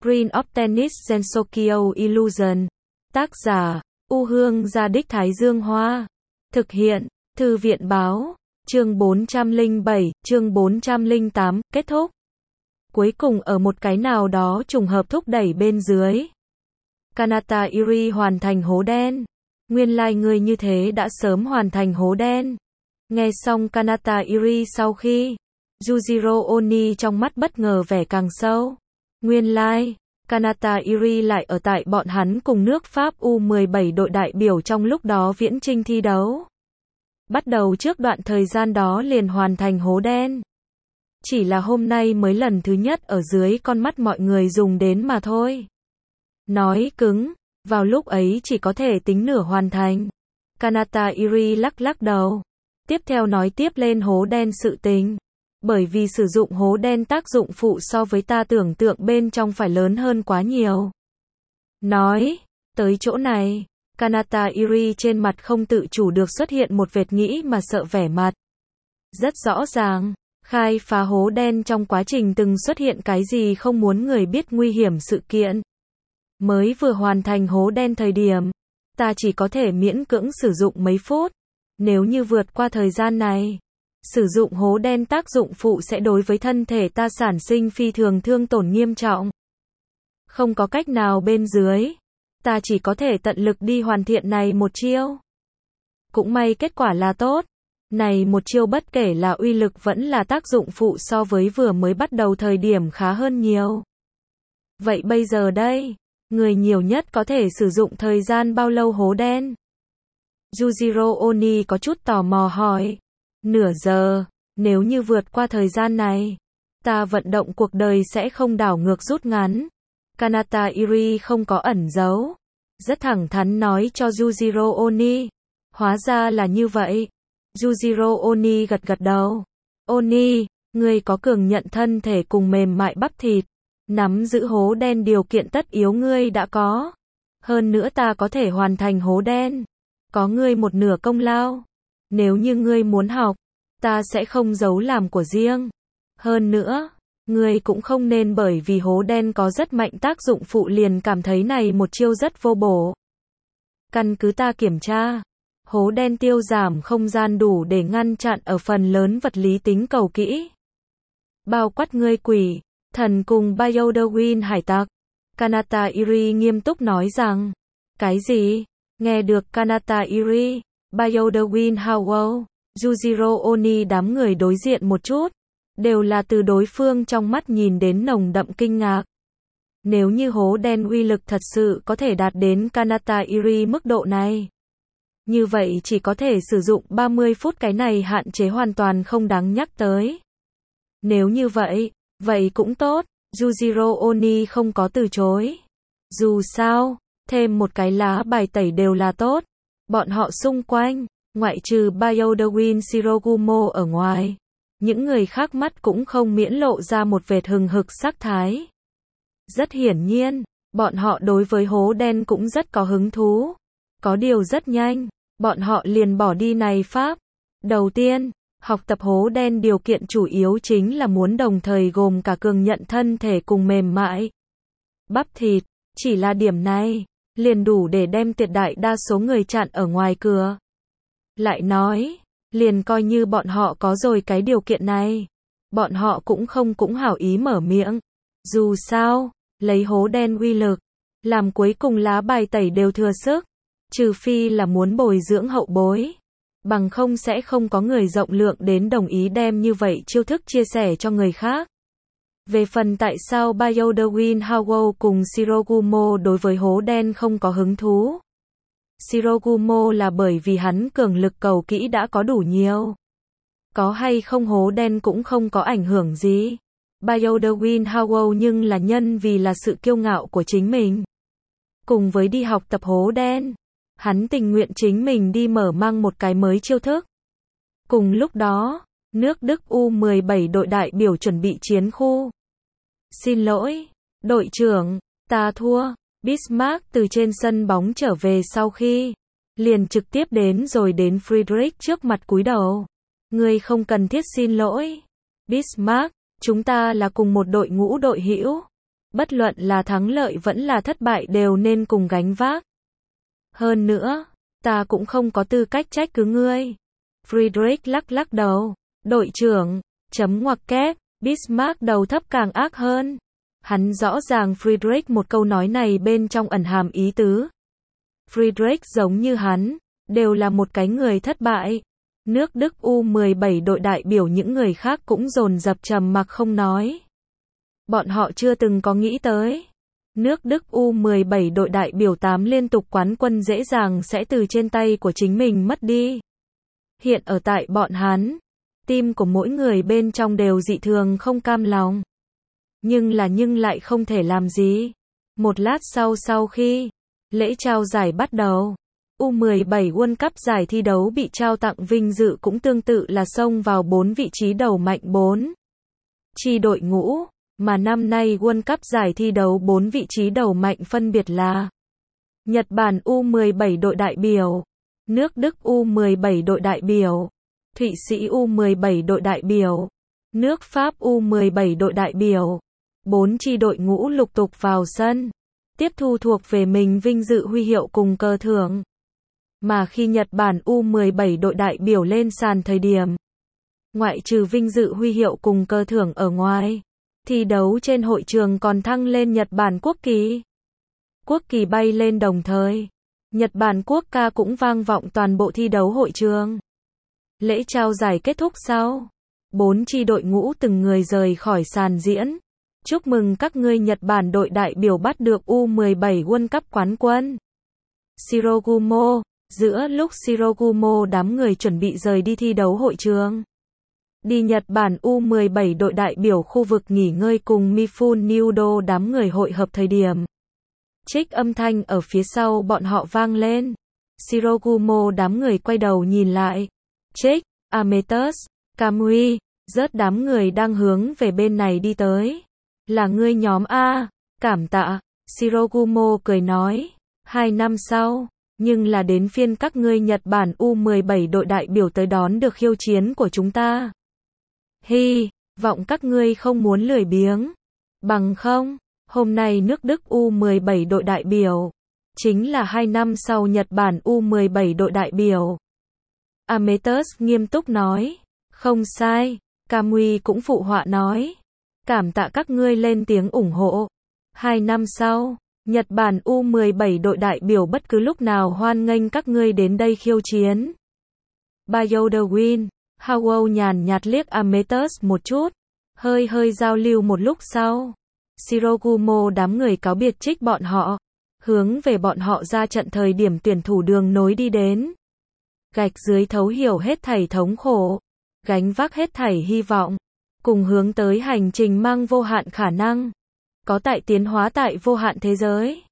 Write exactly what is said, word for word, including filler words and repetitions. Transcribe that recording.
Green of Tennis Sensokyo Illusion. Tác giả, U Hương Gia Đích Thái Dương Hoa. Thực hiện, Thư viện Báo. Chương bốn trăm lẻ bảy, chương bốn trăm lẻ tám, kết thúc. Cuối cùng ở một cái nào đó trùng hợp thúc đẩy bên dưới. Kanata Iri hoàn thành hố đen. Nguyên lai like ngươi như thế đã sớm hoàn thành hố đen. Nghe xong Kanata Iri sau khi, Yujiro Oni trong mắt bất ngờ vẻ càng sâu. Nguyên lai, like, Kanata Iri lại ở tại bọn hắn cùng nước Pháp U mười bảy đội đại biểu trong lúc đó viễn chinh thi đấu. Bắt đầu trước đoạn thời gian đó liền hoàn thành hố đen. Chỉ là hôm nay mới lần thứ nhất ở dưới con mắt mọi người dùng đến mà thôi. Nói cứng, vào lúc ấy chỉ có thể tính nửa hoàn thành. Kanata Iri lắc lắc đầu. Tiếp theo nói tiếp lên hố đen sự tình. Bởi vì sử dụng hố đen tác dụng phụ so với ta tưởng tượng bên trong phải lớn hơn quá nhiều. Nói, tới chỗ này, Kanata Iri trên mặt không tự chủ được xuất hiện một vệt nghĩ mà sợ vẻ mặt. Rất rõ ràng, khai phá hố đen trong quá trình từng xuất hiện cái gì không muốn người biết nguy hiểm sự kiện. Mới vừa hoàn thành hố đen thời điểm, ta chỉ có thể miễn cưỡng sử dụng mấy phút. Nếu như vượt qua thời gian này, sử dụng hố đen tác dụng phụ sẽ đối với thân thể ta sản sinh phi thường thương tổn nghiêm trọng. Không có cách nào bên dưới, ta chỉ có thể tận lực đi hoàn thiện này một chiêu. Cũng may kết quả là tốt. Này một chiêu bất kể là uy lực vẫn là tác dụng phụ so với vừa mới bắt đầu thời điểm khá hơn nhiều. Vậy bây giờ đây, người nhiều nhất có thể sử dụng thời gian bao lâu hố đen? Yujiro Oni có chút tò mò hỏi. Nửa giờ, nếu như vượt qua thời gian này, ta vận động cuộc đời sẽ không đảo ngược rút ngắn. Kanata Iri không có ẩn giấu. Rất thẳng thắn nói cho Yujiro Oni. Hóa ra là như vậy. Yujiro Oni gật gật đầu. Oni, ngươi có cường nhận thân thể cùng mềm mại bắp thịt. Nắm giữ hố đen điều kiện tất yếu ngươi đã có. Hơn nữa ta có thể hoàn thành hố đen. Có ngươi một nửa công lao. Nếu như ngươi muốn học, ta sẽ không giấu làm của riêng. Hơn nữa, ngươi cũng không nên bởi vì hố đen có rất mạnh tác dụng phụ liền cảm thấy này một chiêu rất vô bổ. Căn cứ ta kiểm tra, hố đen tiêu giảm không gian đủ để ngăn chặn ở phần lớn vật lý tính cầu kỹ. Bao quát ngươi quỷ, thần cùng Bioderwin hải tặc. Kanata Iri nghiêm túc nói rằng, cái gì? Nghe được Kanata Iri, Bioderwin Howell, Yujiro Oni đám người đối diện một chút, đều là từ đối phương trong mắt nhìn đến nồng đậm kinh ngạc. Nếu như hố đen uy lực thật sự có thể đạt đến Kanata Iri mức độ này, như vậy chỉ có thể sử dụng ba mươi phút, cái này hạn chế hoàn toàn không đáng nhắc tới. Nếu như vậy, vậy cũng tốt, Yujiro Oni không có từ chối. Dù sao, thêm một cái lá bài tẩy đều là tốt. Bọn họ xung quanh, ngoại trừ Bioderwin Shirogumo ở ngoài, những người khác mắt cũng không miễn lộ ra một vệt hừng hực sắc thái. Rất hiển nhiên, bọn họ đối với hố đen cũng rất có hứng thú. Có điều rất nhanh, bọn họ liền bỏ đi này pháp. Đầu tiên, học tập hố đen điều kiện chủ yếu chính là muốn đồng thời gồm cả cường nhận thân thể cùng mềm mại bắp thịt. Chỉ là điểm này, liền đủ để đem tuyệt đại đa số người chặn ở ngoài cửa. Lại nói, liền coi như bọn họ có rồi cái điều kiện này, bọn họ cũng không cũng hảo ý mở miệng. Dù sao, lấy hố đen uy lực, làm cuối cùng lá bài tẩy đều thừa sức, trừ phi là muốn bồi dưỡng hậu bối. Bằng không sẽ không có người rộng lượng đến đồng ý đem như vậy chiêu thức chia sẻ cho người khác. Về phần tại sao Bioderwin Howell cùng Shirogumo đối với hố đen không có hứng thú. Shirogumo là bởi vì hắn cường lực cầu kỹ đã có đủ nhiều. Có hay không hố đen cũng không có ảnh hưởng gì. Bioderwin Howell nhưng là nhân vì là sự kiêu ngạo của chính mình. Cùng với đi học tập hố đen, hắn tình nguyện chính mình đi mở mang một cái mới chiêu thức. Cùng lúc đó, nước Đức U mười bảy đội đại biểu chuẩn bị chiến khu. Xin lỗi, đội trưởng, ta thua. Bismarck từ trên sân bóng trở về sau khi, liền trực tiếp đến rồi đến Friedrich trước mặt cúi đầu. Ngươi không cần thiết xin lỗi. Bismarck, chúng ta là cùng một đội ngũ đội hữu. Bất luận là thắng lợi vẫn là thất bại đều nên cùng gánh vác. Hơn nữa, ta cũng không có tư cách trách cứ ngươi. Friedrich lắc lắc đầu. Đội trưởng, chấm ngoặc kép, Bismarck đầu thấp càng ác hơn. Hắn rõ ràng Friedrich một câu nói này bên trong ẩn hàm ý tứ. Friedrich giống như hắn, đều là một cái người thất bại. Nước Đức U mười bảy đội đại biểu những người khác cũng dồn dập trầm mặc không nói. Bọn họ chưa từng có nghĩ tới. Nước Đức U mười bảy đội đại biểu tám liên tục quán quân dễ dàng sẽ từ trên tay của chính mình mất đi. Hiện ở tại bọn hắn, tim của mỗi người bên trong đều dị thường không cam lòng. Nhưng là nhưng lại không thể làm gì. Một lát sau sau khi lễ trao giải bắt đầu, U mười bảy World Cup giải thi đấu bị trao tặng vinh dự cũng tương tự là xông vào bốn vị trí đầu mạnh bốn chi đội ngũ, mà năm nay World Cup giải thi đấu bốn vị trí đầu mạnh phân biệt là Nhật Bản U mười bảy đội đại biểu, nước Đức U mười bảy đội đại biểu, Thụy Sĩ U mười bảy đội đại biểu, nước Pháp U mười bảy đội đại biểu. Bốn chi đội ngũ lục tục vào sân, tiếp thu thuộc về mình vinh dự huy hiệu cùng cờ thưởng. Mà khi Nhật Bản U mười bảy đội đại biểu lên sàn thời điểm, ngoại trừ vinh dự huy hiệu cùng cờ thưởng ở ngoài, thi đấu trên hội trường còn thăng lên Nhật Bản quốc kỳ. Quốc kỳ bay lên đồng thời, Nhật Bản quốc ca cũng vang vọng toàn bộ thi đấu hội trường. Lễ trao giải kết thúc sau, bốn chi đội ngũ từng người rời khỏi sàn diễn. Chúc mừng các ngươi Nhật Bản đội đại biểu bắt được U mười bảy World Cup quán quân. Shirogumo, giữa lúc Shirogumo đám người chuẩn bị rời đi thi đấu hội trường, đi Nhật Bản U mười bảy đội đại biểu khu vực nghỉ ngơi cùng Mifune Udo đám người hội hợp thời điểm. Trích âm thanh ở phía sau bọn họ vang lên. Shirogumo đám người quay đầu nhìn lại. Trích, Ametus, Kamui, rớt đám người đang hướng về bên này đi tới. Là ngươi nhóm A, cảm tạ, Shirogumo cười nói, hai năm sau, nhưng là đến phiên các ngươi Nhật Bản U mười bảy đội đại biểu tới đón được khiêu chiến của chúng ta. Hi, vọng các ngươi không muốn lười biếng, bằng không, hôm nay nước Đức U mười bảy đội đại biểu, chính là hai năm sau Nhật Bản U mười bảy đội đại biểu. Ametus nghiêm túc nói, không sai, Kamui cũng phụ họa nói. Cảm tạ các ngươi lên tiếng ủng hộ. Hai năm sau, Nhật Bản U mười bảy đội đại biểu bất cứ lúc nào hoan nghênh các ngươi đến đây khiêu chiến. By the win, Howell nhàn nhạt liếc Ametus một chút, hơi hơi giao lưu một lúc sau. Shirogumo đám người cáo biệt trích bọn họ, hướng về bọn họ ra trận thời điểm tuyển thủ đường nối đi đến. Gạch dưới thấu hiểu hết thảy thống khổ, gánh vác hết thảy hy vọng. Cùng hướng tới hành trình mang vô hạn khả năng, có tại tiến hóa tại vô hạn thế giới.